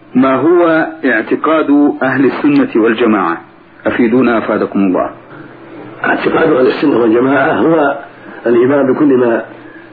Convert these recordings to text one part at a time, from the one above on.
ما هو اعتقاد أهل السنة والجماعة؟ أفيدونا أفادكم الله. اعتقاد أهل السنة والجماعة هو الإيمان بكل ما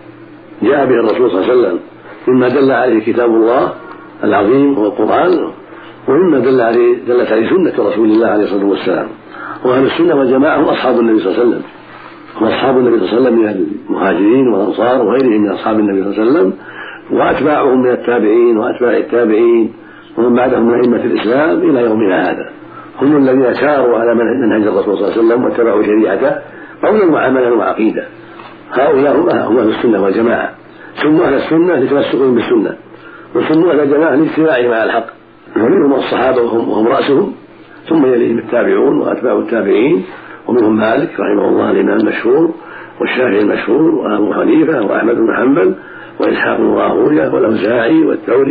جاء به الرسول صلى الله عليه وسلم مما دل عليه كتاب الله العظيم والقرآن، ومما دلت عليه سنة رسول الله عليه الصلاة والسلام. وأهل السنة والجماعة هم أصحاب النبي صلى الله عليه وسلم، هم أصحاب النبي صلى الله عليه وسلم من المهاجرين والأنصار وغيرهم من أصحاب النبي صلى الله عليه وسلم، وأتباعهم من التابعين وأتباع التابعين ومن بعدهم من أئمة الإسلام إلى يومنا هذا. هم الذين ساروا على منهج الرسول صلى الله عليه وسلم واتبعوا شريعته قولا وعملا وعقيدة. هؤلاء هم أهل السنة والجماعة. سموا أهل السنة لتمسكهم بالسنة، وسموا أهل الجماعة لاجتماعهم على الحق، ومنهم الصحابة وهم رأسهم، ثم يليهم التابعون وأتباع التابعين، ومنهم مالك رحمه الله الإمام المشهور، والشافعي المشهور، وأبو حنيفة وأحمد بن حنبل وإسحاق بن راهويه والأوزاعي والثوري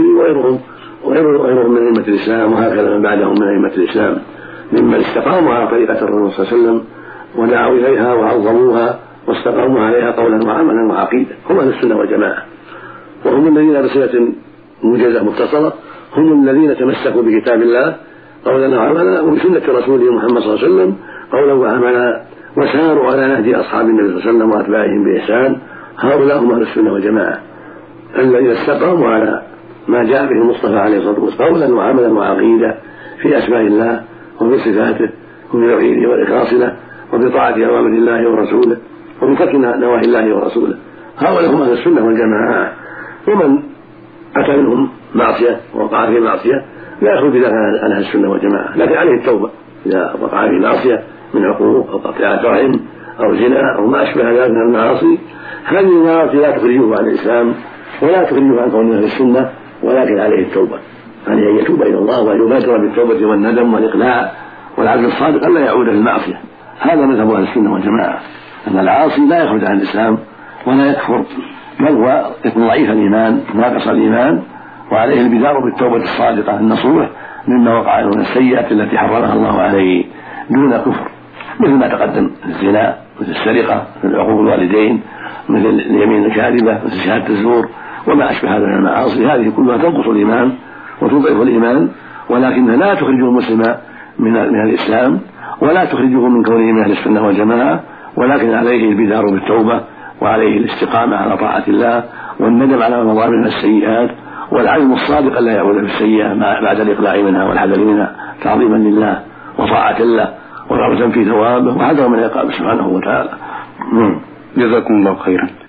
وغيرهم من أئمة الإسلام، وهكذا من بعدهم من أئمة الإسلام ممن استقاموا على طريقة الرسول صلى الله عليه وسلم ودعوا إليها وعظموها واستقاموا عليها قولا وعملا وعقيدة. هم أهل السنة والجماعة، وهم الذين بصلة موجزة متصلة، هم الذين تمسكوا بكتاب الله قولا وعملا وبسنة رسوله محمد صلى الله عليه وسلم قولا وعملا، وساروا على نهج أصحاب النبي صلى الله عليه وسلم وأتباعهم بإحسان. هؤلاء هم أهل السنة والجماعة الذين استقاموا على ما جاء به المصطفى عليه الصلاة والسلام قولا وعملا وعقيدة في أسماء الله وفي صفاته وفي توحيده والإخلاص له وبطاعة أوامر الله ورسوله وبترك نواهي الله ورسوله. هؤلاء هم أهل السنة والجماعة. ومن أتى منهم معصية ووقع في معصية لا يخرج ذلك عن أهل السنة والجماعة، لكن عليه التوبة إذا وقع في معصية من عقوق أو قطيعة رحم أو زنا أو ما أشبه ذلك من المعاصي، هذه المعاصي لا تخرجه عن الإسلام ولا تخرجه عن كونه أهل السنة، ولكن عليه التوبة، عليه أن يتوب إلى الله وأن يبادر بالتوبة والندم والإقلاع والعزم الصادق ألا يعود للمعصية. هذا مذهب أهل السنة والجماعة، أن العاصي لا يخرج عن الإسلام ولا يكفر، بل هو يكون ضعيف الإيمان ناقص الإيمان، وعليه البدار بالتوبة الصادقة النصوح مما وقع من السيئات التي حرمها الله عليه دون كفر، مثل ما تقدم الزنا، مثل السرقة، مثل عقوق الوالدين، مثل اليمين الكاذبة، مثل شهادة الزور وما أشبه هذا من المعاصي. هذه كلها تنقص الإيمان وتضعف الإيمان، ولكنها لا تخرج المسلم من الإسلام ولا تخرجه من كونه من أهل السنة والجماعة، ولكن عليه البدار بالتوبة وعليه الاستقامة على طاعة الله والندم على ما مضى من السيئات والعزم الصادق لا يعود بالسيئة بعد الإقلاع منها والحذر منها تعظيما لله وطاعة له ورغبة في ثوابه وحذر من عقابه سبحانه وتعالى. جزاكم الله خيرا.